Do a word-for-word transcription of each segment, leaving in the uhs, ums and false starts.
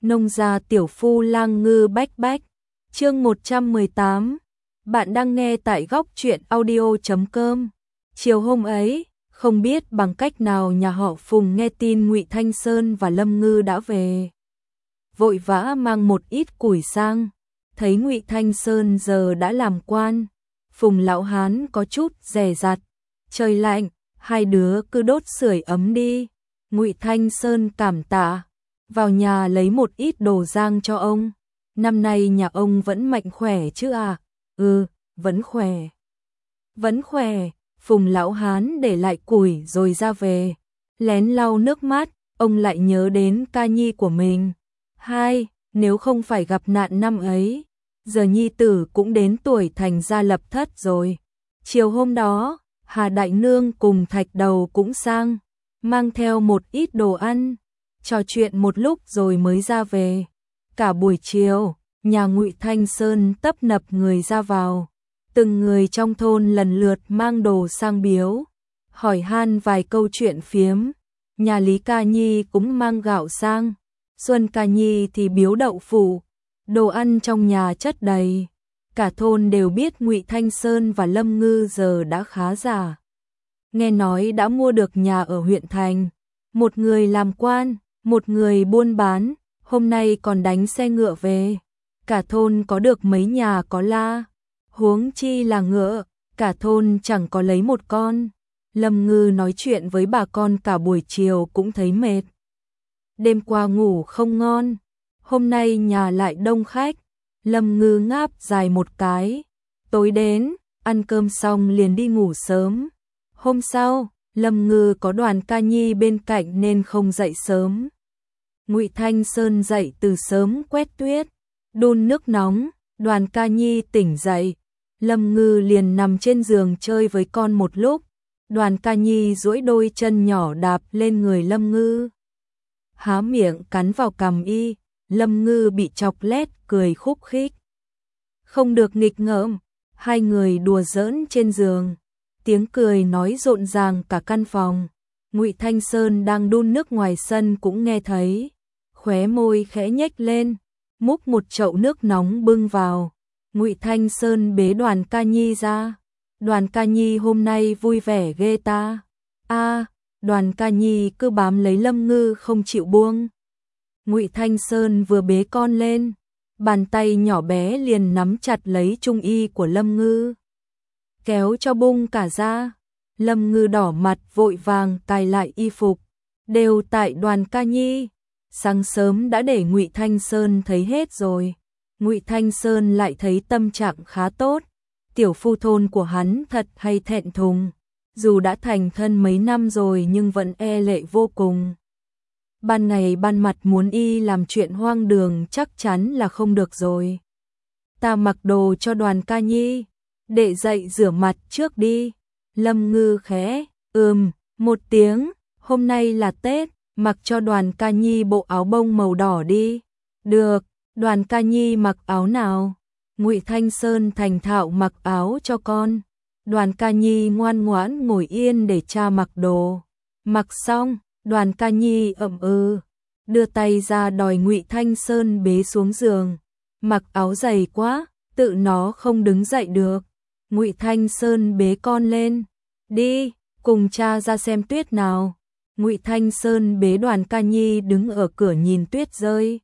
Nông gia tiểu phu lang ngư bách bách. Chương một trăm mười tám. Bạn đang nghe tại góc truyện audio chấm com. Chiều hôm ấy, không biết bằng cách nào nhà họ Phùng nghe tin Ngụy Thanh Sơn và Lâm Ngư đã về. Vội vã mang một ít củi sang, thấy Ngụy Thanh Sơn giờ đã làm quan. Phùng lão hán có chút dè dặt, trời lạnh, hai đứa cứ đốt sưởi ấm đi. Ngụy Thanh Sơn cảm tạ, vào nhà lấy một ít đồ rang cho ông. Năm nay nhà ông vẫn mạnh khỏe chứ à? Ừ, vẫn khỏe. Vẫn khỏe. Phùng lão hán để lại củi rồi ra về, lén lau nước mắt, ông lại nhớ đến ca nhi của mình. Hai, nếu không phải gặp nạn năm ấy, giờ nhi tử cũng đến tuổi thành gia lập thất rồi. Chiều hôm đó, Hà Đại Nương cùng Thạch Đầu cũng sang, mang theo một ít đồ ăn, trò chuyện một lúc rồi mới ra về. Cả buổi chiều, nhà Ngụy Thanh Sơn tấp nập người ra vào. Từng người trong thôn lần lượt mang đồ sang biếu, hỏi han vài câu chuyện phiếm. Nhà Lý Ca Nhi cũng mang gạo sang, Xuân Ca Nhi thì biếu đậu phụ. Đồ ăn trong nhà chất đầy. Cả thôn đều biết Ngụy Thanh Sơn và Lâm Ngư giờ đã khá giả. Nghe nói đã mua được nhà ở huyện thành. Một người làm quan, một người buôn bán, hôm nay còn đánh xe ngựa về. Cả thôn có được mấy nhà có la, huống chi là ngựa, cả thôn chẳng có lấy một con. Lâm Ngư nói chuyện với bà con cả buổi chiều cũng thấy mệt. Đêm qua ngủ không ngon, hôm nay nhà lại đông khách. Lâm Ngư ngáp dài một cái, tối đến, ăn cơm xong liền đi ngủ sớm. Hôm sau, Lâm Ngư có Đoàn Ca Nhi bên cạnh nên không dậy sớm. Ngụy Thanh Sơn dậy từ sớm quét tuyết, đun nước nóng. Đoàn Ca Nhi tỉnh dậy, Lâm Ngư liền nằm trên giường chơi với con một lúc. Đoàn Ca Nhi duỗi đôi chân nhỏ đạp lên người Lâm Ngư, há miệng cắn vào cằm y. Lâm Ngư bị chọc lét cười khúc khích. Không được nghịch ngợm, hai người đùa giỡn trên giường, tiếng cười nói rộn ràng cả căn phòng. Ngụy Thanh Sơn đang đun nước ngoài sân cũng nghe thấy, khóe môi khẽ nhếch lên, múc một chậu nước nóng bưng vào. Ngụy Thanh Sơn bế Đoàn Ca Nhi ra. Đoàn Ca Nhi hôm nay vui vẻ ghê ta. A, à, Đoàn Ca Nhi cứ bám lấy Lâm Ngư không chịu buông. Ngụy Thanh Sơn vừa bế con lên, bàn tay nhỏ bé liền nắm chặt lấy trung y của Lâm Ngư, kéo cho bung cả ra. Lâm Ngư đỏ mặt vội vàng cài lại y phục. Đều tại Đoàn Ca Nhi, sáng sớm đã để Ngụy Thanh Sơn thấy hết rồi. Ngụy Thanh Sơn lại thấy tâm trạng khá tốt. Tiểu phu thôn của hắn thật hay thẹn thùng, dù đã thành thân mấy năm rồi nhưng vẫn e lệ vô cùng. Ban ngày ban mặt muốn y làm chuyện hoang đường chắc chắn là không được rồi. Ta mặc đồ cho Đoàn Ca Nhi, để dậy rửa mặt trước đi. Lâm Ngư khẽ ừm một tiếng. Hôm nay là Tết, mặc cho Đoàn Ca Nhi bộ áo bông màu đỏ đi. Được. Đoàn Ca Nhi mặc áo nào? Ngụy Thanh Sơn thành thạo mặc áo cho con. Đoàn Ca Nhi ngoan ngoãn ngồi yên để cha mặc đồ. Mặc xong, Đoàn Ca Nhi ậm ừ, đưa tay ra đòi Ngụy Thanh Sơn bế xuống giường. Mặc áo dày quá, tự nó không đứng dậy được. Ngụy Thanh Sơn bế con lên. Đi, cùng cha ra xem tuyết nào. Ngụy Thanh Sơn bế Đoàn Ca Nhi đứng ở cửa nhìn tuyết rơi.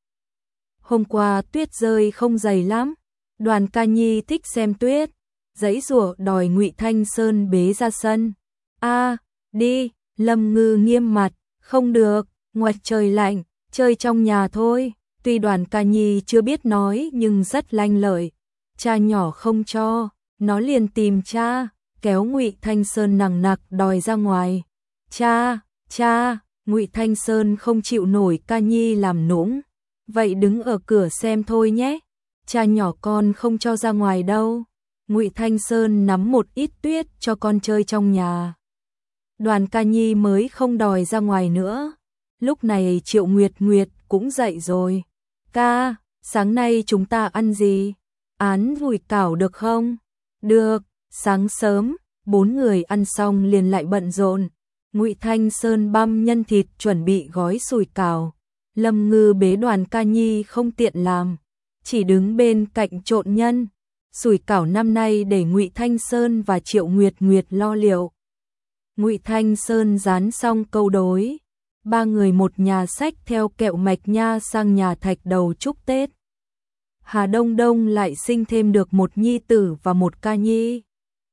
Hôm qua tuyết rơi không dày lắm. Đoàn Ca Nhi thích xem tuyết, giãy giụa đòi Ngụy Thanh Sơn bế ra sân. A, à, đi. Lâm Ngư nghiêm mặt, không được, ngoài trời lạnh, chơi trong nhà thôi. Tuy Đoàn Ca Nhi chưa biết nói nhưng rất lanh lợi. Cha nhỏ không cho, nó liền tìm cha, kéo Ngụy Thanh Sơn nằng nặc đòi ra ngoài. Cha, cha, Ngụy Thanh Sơn không chịu nổi Ca Nhi làm nũng. Vậy đứng ở cửa xem thôi nhé. Cha nhỏ con không cho ra ngoài đâu. Ngụy Thanh Sơn nắm một ít tuyết cho con chơi trong nhà. Đoàn Ca Nhi mới không đòi ra ngoài nữa. Lúc này Triệu Nguyệt Nguyệt cũng dậy rồi. Ca, sáng nay chúng ta ăn gì? Án rùi cảo được không? Được. Sáng sớm, bốn người ăn xong liền lại bận rộn. Ngụy Thanh Sơn băm nhân thịt chuẩn bị gói sùi cảo. Lâm Ngư bế Đoàn Ca Nhi không tiện làm, chỉ đứng bên cạnh trộn nhân, sủi cảo năm nay để Ngụy Thanh Sơn và Triệu Nguyệt Nguyệt lo liệu. Ngụy Thanh Sơn dán xong câu đối, ba người một nhà xách theo kẹo mạch nha sang nhà Thạch Đầu chúc Tết. Hà Đông Đông lại sinh thêm được một nhi tử và một ca nhi.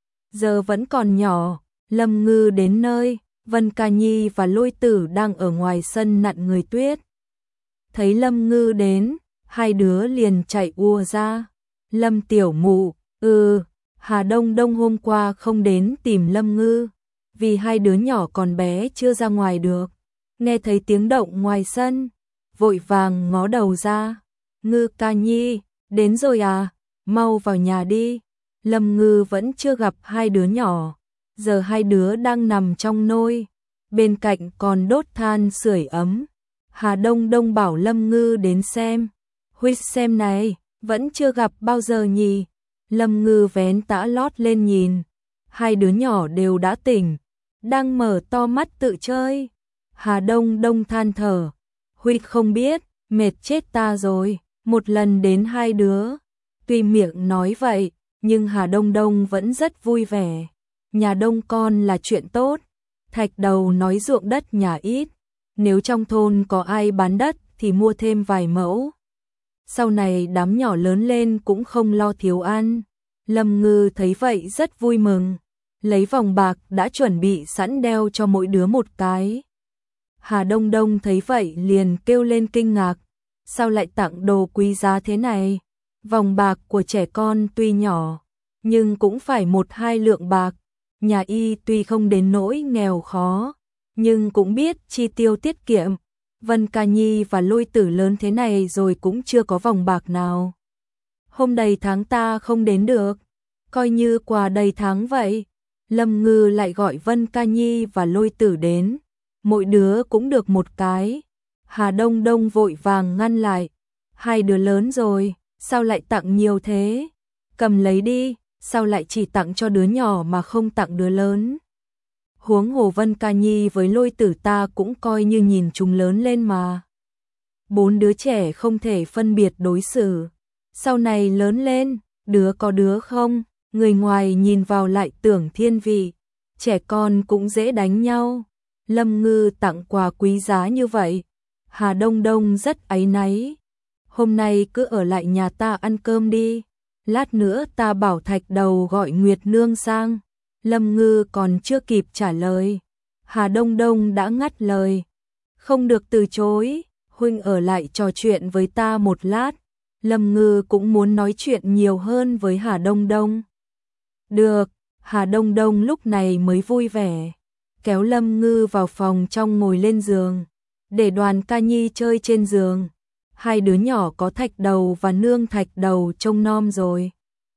Giờ vẫn còn nhỏ, Lâm Ngư đến nơi, Vân Ca Nhi và Lôi Tử đang ở ngoài sân nặn người tuyết. Thấy Lâm Ngư đến, hai đứa liền chạy ùa ra. Lâm tiểu mụ, ừ, Hà Đông Đông hôm qua không đến tìm Lâm Ngư, vì hai đứa nhỏ còn bé chưa ra ngoài được. Nghe thấy tiếng động ngoài sân, vội vàng ngó đầu ra. Ngư Ca Nhi, đến rồi à, mau vào nhà đi. Lâm Ngư vẫn chưa gặp hai đứa nhỏ, giờ hai đứa đang nằm trong nôi, bên cạnh còn đốt than sưởi ấm. Hà Đông Đông bảo Lâm Ngư đến xem. Huyết xem này, vẫn chưa gặp bao giờ nhỉ. Lâm Ngư vén tã lót lên nhìn, hai đứa nhỏ đều đã tỉnh, đang mở to mắt tự chơi. Hà Đông Đông than thở, Huyết không biết, mệt chết ta rồi, một lần đến hai đứa. Tuy miệng nói vậy, nhưng Hà Đông Đông vẫn rất vui vẻ. Nhà đông con là chuyện tốt. Thạch Đầu nói ruộng đất nhà ít, nếu trong thôn có ai bán đất thì mua thêm vài mẫu. Sau này đám nhỏ lớn lên cũng không lo thiếu ăn. Lâm Ngư thấy vậy rất vui mừng, lấy vòng bạc đã chuẩn bị sẵn đeo cho mỗi đứa một cái. Hà Đông Đông thấy vậy liền kêu lên kinh ngạc, sao lại tặng đồ quý giá thế này? Vòng bạc của trẻ con tuy nhỏ, nhưng cũng phải một hai lượng bạc. Nhà y tuy không đến nỗi nghèo khó, nhưng cũng biết chi tiêu tiết kiệm. Vân Ca Nhi và Lôi Tử lớn thế này rồi cũng chưa có vòng bạc nào. Hôm đầy tháng ta không đến được, coi như quà đầy tháng vậy. Lâm Ngư lại gọi Vân Ca Nhi và Lôi Tử đến, mỗi đứa cũng được một cái. Hà Đông Đông vội vàng ngăn lại, hai đứa lớn rồi, sao lại tặng nhiều thế? Cầm lấy đi, sao lại chỉ tặng cho đứa nhỏ mà không tặng đứa lớn? Huống hồ Vân Ca Nhi với Lôi Tử ta cũng coi như nhìn chúng lớn lên mà. Bốn đứa trẻ không thể phân biệt đối xử, sau này lớn lên, đứa có đứa không, người ngoài nhìn vào lại tưởng thiên vị, trẻ con cũng dễ đánh nhau. Lâm Ngư tặng quà quý giá như vậy, Hà Đông Đông rất áy náy. Hôm nay cứ ở lại nhà ta ăn cơm đi, lát nữa ta bảo Thạch Đầu gọi Nguyệt Nương sang. Lâm Ngư còn chưa kịp trả lời, Hà Đông Đông đã ngắt lời. Không được từ chối, huynh ở lại trò chuyện với ta một lát. Lâm Ngư cũng muốn nói chuyện nhiều hơn với Hà Đông Đông. Được, Hà Đông Đông lúc này mới vui vẻ, kéo Lâm Ngư vào phòng trong ngồi lên giường, để Đoàn Ca Nhi chơi trên giường. Hai đứa nhỏ có Thạch Đầu và nương Thạch Đầu trông nom rồi.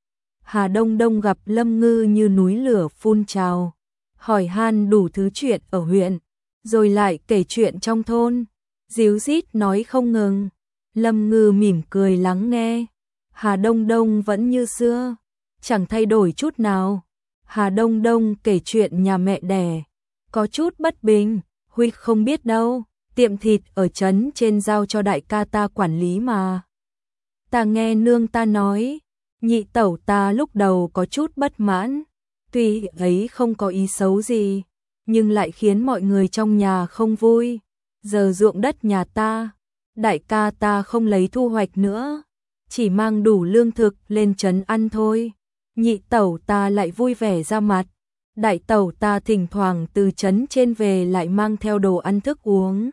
Hà Đông Đông gặp Lâm Ngư như núi lửa phun trào, hỏi han đủ thứ chuyện ở huyện, rồi lại kể chuyện trong thôn, díu dít nói không ngừng. Lâm Ngư mỉm cười lắng nghe, Hà Đông Đông vẫn như xưa, chẳng thay đổi chút nào. Hà Đông Đông kể chuyện nhà mẹ đẻ, có chút bất bình, Huy không biết đâu, tiệm thịt ở trấn trên giao cho đại ca ta quản lý mà. Ta nghe nương ta nói, nhị tẩu ta lúc đầu có chút bất mãn, tuy ấy không có ý xấu gì, nhưng lại khiến mọi người trong nhà không vui. Giờ ruộng đất nhà ta, đại ca ta không lấy thu hoạch nữa, chỉ mang đủ lương thực lên trấn ăn thôi. Nhị tẩu ta lại vui vẻ ra mặt, đại tẩu ta thỉnh thoảng từ trấn trên về lại mang theo đồ ăn thức uống.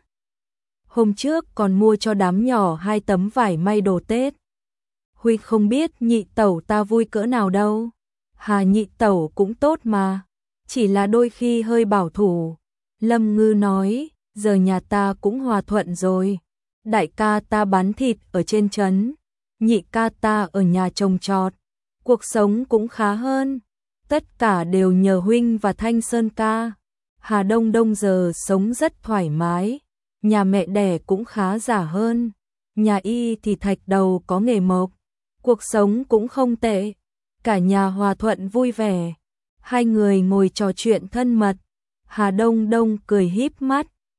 Hôm trước còn mua cho đám nhỏ hai tấm vải may đồ Tết. Huy không biết nhị tẩu ta vui cỡ nào đâu. Hà nhị tẩu cũng tốt mà, chỉ là đôi khi hơi bảo thủ. Lâm Ngư nói, giờ nhà ta cũng hòa thuận rồi. Đại ca ta bán thịt ở trên trấn, nhị ca ta ở nhà trồng trọt, cuộc sống cũng khá hơn. Tất cả đều nhờ huynh và Thanh Sơn ca. Hà Đông Đông giờ sống rất thoải mái, nhà mẹ đẻ cũng khá giả hơn. Nhà y thì Thạch Đầu có nghề mộc, cuộc sống cũng không tệ, cả nhà hòa thuận vui vẻ. Hai người ngồi trò chuyện thân mật, Hà Đông Đông cười híp mắt,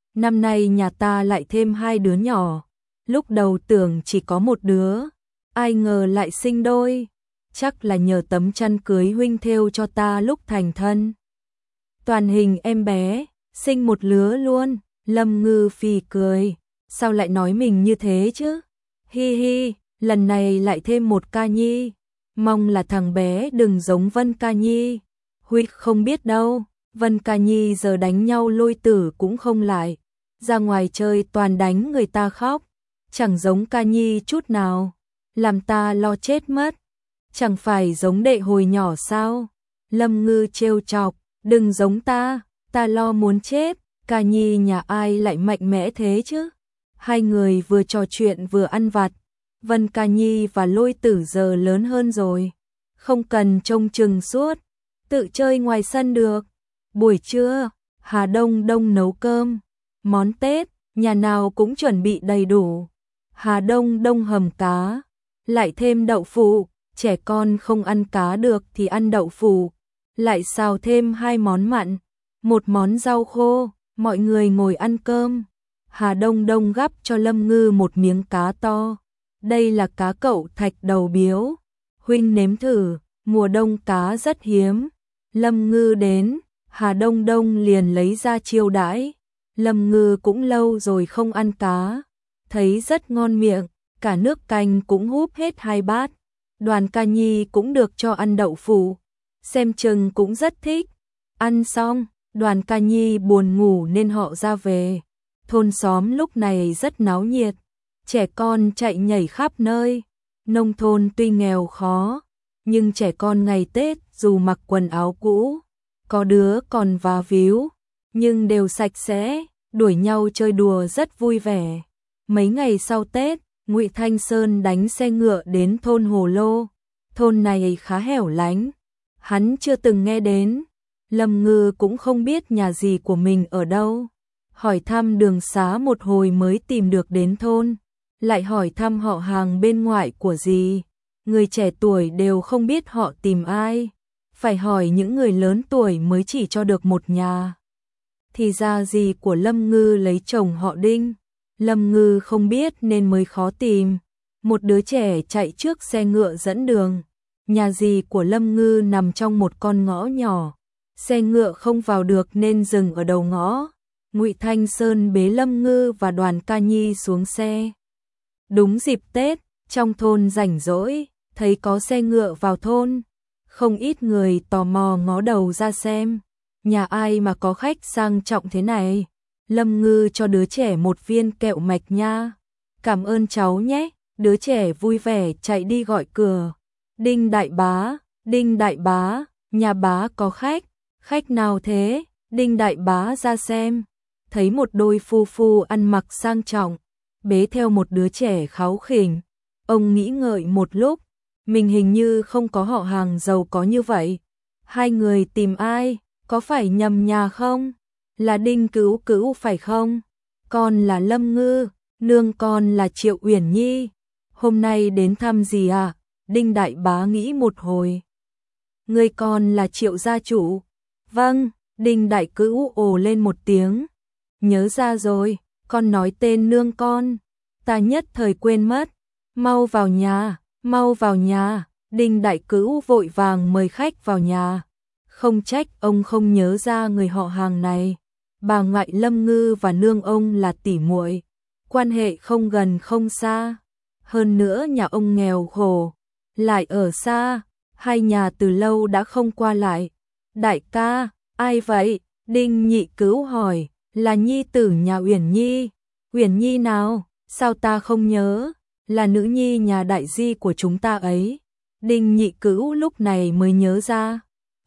năm nay nhà ta lại thêm hai đứa nhỏ, lúc đầu tưởng chỉ có một đứa, ai ngờ lại sinh đôi, chắc là nhờ tấm chăn cưới huynh thêu cho ta lúc thành thân. Toàn hình em bé, sinh một lứa luôn, Lâm Ngư phì cười, sao lại nói mình như thế chứ? Hi hi, lần này lại thêm một ca nhi, mong là thằng bé đừng giống Vân Ca Nhi. Huy không biết đâu, Vân Ca Nhi giờ đánh nhau lôi tử cũng không lại, ra ngoài chơi toàn đánh người ta khóc, chẳng giống Ca Nhi chút nào, làm ta lo chết mất. Chẳng phải giống đệ hồi nhỏ sao? Lâm Ngư trêu chọc, đừng giống ta, ta lo muốn chết, Ca Nhi nhà ai lại mạnh mẽ thế chứ? Hai người vừa trò chuyện vừa ăn vặt, Vân Ca Nhi và lôi tử giờ lớn hơn rồi, không cần trông chừng suốt, tự chơi ngoài sân được. Buổi trưa, Hà Đông Đông nấu cơm, món Tết, nhà nào cũng chuẩn bị đầy đủ. Hà Đông Đông hầm cá, lại thêm đậu phụ, trẻ con không ăn cá được thì ăn đậu phụ, lại xào thêm hai món mặn, một món rau khô, mọi người ngồi ăn cơm. Hà Đông Đông gắp cho Lâm Ngư một miếng cá to. Đây là cá cậu thạch đầu biếu. Huynh nếm thử, mùa đông cá rất hiếm. Lâm Ngư đến, Hà Đông Đông liền lấy ra chiêu đãi. Lâm Ngư cũng lâu rồi không ăn cá, thấy rất ngon miệng, cả nước canh cũng húp hết hai bát. Đoàn Ca Nhi cũng được cho ăn đậu phụ, xem chừng cũng rất thích. Ăn xong, Đoàn Ca Nhi buồn ngủ nên họ ra về. Thôn xóm lúc này rất náo nhiệt, trẻ con chạy nhảy khắp nơi. Nông thôn tuy nghèo khó, nhưng trẻ con ngày Tết dù mặc quần áo cũ, có đứa còn vá víu, nhưng đều sạch sẽ, đuổi nhau chơi đùa rất vui vẻ. Mấy ngày sau Tết, Ngụy Thanh Sơn đánh xe ngựa đến thôn Hồ Lô. Thôn này khá hẻo lánh, hắn chưa từng nghe đến. Lâm Ngư cũng không biết nhà gì của mình ở đâu. Hỏi thăm đường xá một hồi mới tìm được đến thôn, lại hỏi thăm họ hàng bên ngoại của dì. Người trẻ tuổi đều không biết họ tìm ai, phải hỏi những người lớn tuổi mới chỉ cho được một nhà. Thì ra dì của Lâm Ngư lấy chồng họ Đinh. Lâm Ngư không biết nên mới khó tìm. Một đứa trẻ chạy trước xe ngựa dẫn đường. Nhà dì của Lâm Ngư nằm trong một con ngõ nhỏ, xe ngựa không vào được nên dừng ở đầu ngõ. Ngụy Thanh Sơn bế Lâm Ngư và Đoàn Ca Nhi xuống xe. Đúng dịp Tết, trong thôn rảnh rỗi, thấy có xe ngựa vào thôn, không ít người tò mò ngó đầu ra xem, nhà ai mà có khách sang trọng thế này. Lâm Ngư cho đứa trẻ một viên kẹo mạch nha. Cảm ơn cháu nhé. Đứa trẻ vui vẻ chạy đi gọi cửa. Đinh đại bá, Đinh đại bá, nhà bá có khách. Khách nào thế? Đinh đại bá ra xem, thấy một đôi phu phu ăn mặc sang trọng, bế theo một đứa trẻ kháu khỉnh. Ông nghĩ ngợi một lúc, mình hình như không có họ hàng giàu có như vậy. Hai người tìm ai, có phải nhầm nhà không? Là Đinh Cữu Cữu phải không? Con là Lâm Ngư, nương con là Triệu Uyển Nhi. Hôm nay đến thăm gì à? Đinh đại bá nghĩ một hồi. Người con là Triệu gia chủ. Vâng, Đinh đại cữu ồ lên một tiếng. Nhớ ra rồi, con nói tên nương con. Ta nhất thời quên mất. Mau vào nhà, mau vào nhà. Đinh đại cữu vội vàng mời khách vào nhà. Không trách ông không nhớ ra người họ hàng này. Bà ngoại Lâm Ngư và nương ông là tỷ muội, quan hệ không gần không xa. Hơn nữa nhà ông nghèo khổ, lại ở xa, hai nhà từ lâu đã không qua lại. Đại ca, ai vậy? Đinh nhị cữu hỏi. Là nhi tử nhà Uyển Nhi. Uyển Nhi nào? Sao ta không nhớ? Là nữ nhi nhà đại di của chúng ta ấy. Đinh nhị cữu lúc này mới nhớ ra.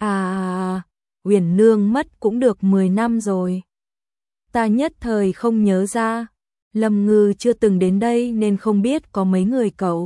À, Uyển nương mất cũng được mười năm rồi. Ta nhất thời không nhớ ra. Lâm Ngư chưa từng đến đây nên không biết có mấy người cậu.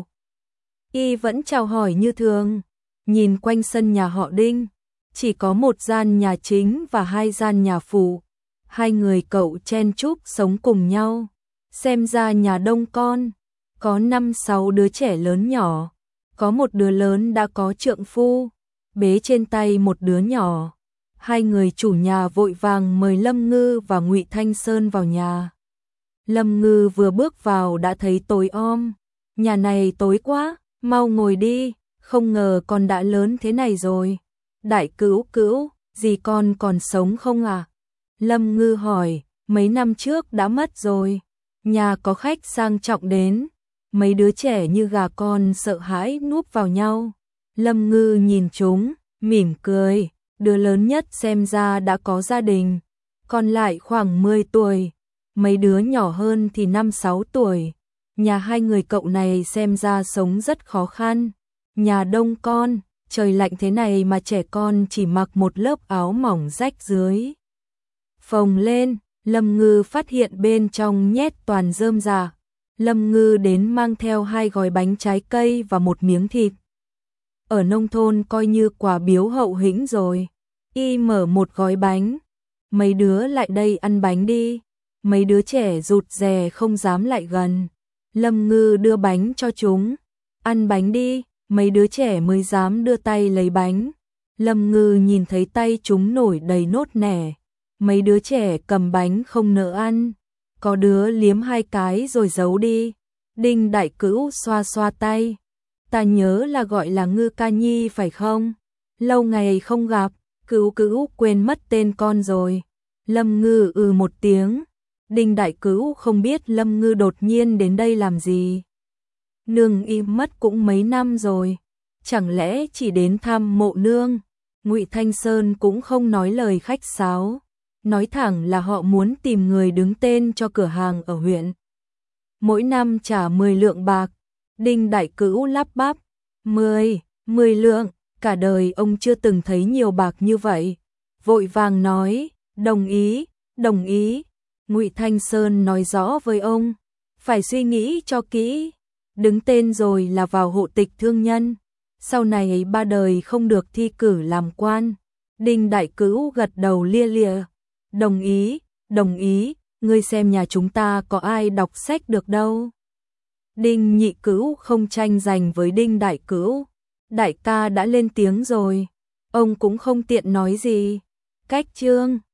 Y vẫn chào hỏi như thường. Nhìn quanh sân nhà họ Đinh, chỉ có một gian nhà chính và hai gian nhà phụ. Hai người cậu chen chúc sống cùng nhau. Xem ra nhà đông con, có năm sáu đứa trẻ lớn nhỏ. Có một đứa lớn đã có trượng phu, bế trên tay một đứa nhỏ. Hai người chủ nhà vội vàng mời Lâm Ngư và Ngụy Thanh Sơn vào nhà. Lâm Ngư vừa bước vào đã thấy tối om. Nhà này tối quá, mau ngồi đi, không ngờ con đã lớn thế này rồi. Đại Cữu Cữu, dì con còn sống không à? Lâm Ngư hỏi, mấy năm trước đã mất rồi. Nhà có khách sang trọng đến, mấy đứa trẻ như gà con sợ hãi núp vào nhau. Lâm Ngư nhìn chúng, mỉm cười, đứa lớn nhất xem ra đã có gia đình, còn lại khoảng mười tuổi, mấy đứa nhỏ hơn thì năm sáu tuổi. Nhà hai người cậu này xem ra sống rất khó khăn. Nhà đông con, trời lạnh thế này mà trẻ con chỉ mặc một lớp áo mỏng rách dưới. Phồng lên, Lâm Ngư phát hiện bên trong nhét toàn rơm rạ. Lâm Ngư đến mang theo hai gói bánh trái cây và một miếng thịt. Ở nông thôn coi như quà biếu hậu hĩnh rồi. Y mở một gói bánh. Mấy đứa lại đây ăn bánh đi. Mấy đứa trẻ rụt rè không dám lại gần. Lâm Ngư đưa bánh cho chúng. Ăn bánh đi, mấy đứa trẻ mới dám đưa tay lấy bánh. Lâm Ngư nhìn thấy tay chúng nổi đầy nốt nẻ. Mấy đứa trẻ cầm bánh không nỡ ăn. Có đứa liếm hai cái rồi giấu đi. Đinh Đại Cữu xoa xoa tay. Ta nhớ là gọi là Ngư ca nhi phải không? Lâu ngày không gặp, Cữu Cữu quên mất tên con rồi. Lâm Ngư ừ một tiếng. Đinh Đại Cữu không biết Lâm Ngư đột nhiên đến đây làm gì. Nương im mất cũng mấy năm rồi, chẳng lẽ chỉ đến thăm mộ nương? Ngụy Thanh Sơn cũng không nói lời khách sáo, nói thẳng là họ muốn tìm người đứng tên cho cửa hàng ở huyện. Mỗi năm trả mười lượng bạc. Đinh Đại Cữu lắp bắp, mười, mười lượng, cả đời ông chưa từng thấy nhiều bạc như vậy. Vội vàng nói, đồng ý, đồng ý. Ngụy Thanh Sơn nói rõ với ông, phải suy nghĩ cho kỹ, đứng tên rồi là vào hộ tịch thương nhân, sau này ấy ba đời không được thi cử làm quan. Đinh Đại Cữu gật đầu lia lịa, đồng ý, đồng ý, ngươi xem nhà chúng ta có ai đọc sách được đâu. Đinh Nhị Cữu không tranh giành với Đinh Đại Cữu, đại ca đã lên tiếng rồi, ông cũng không tiện nói gì. Cách chương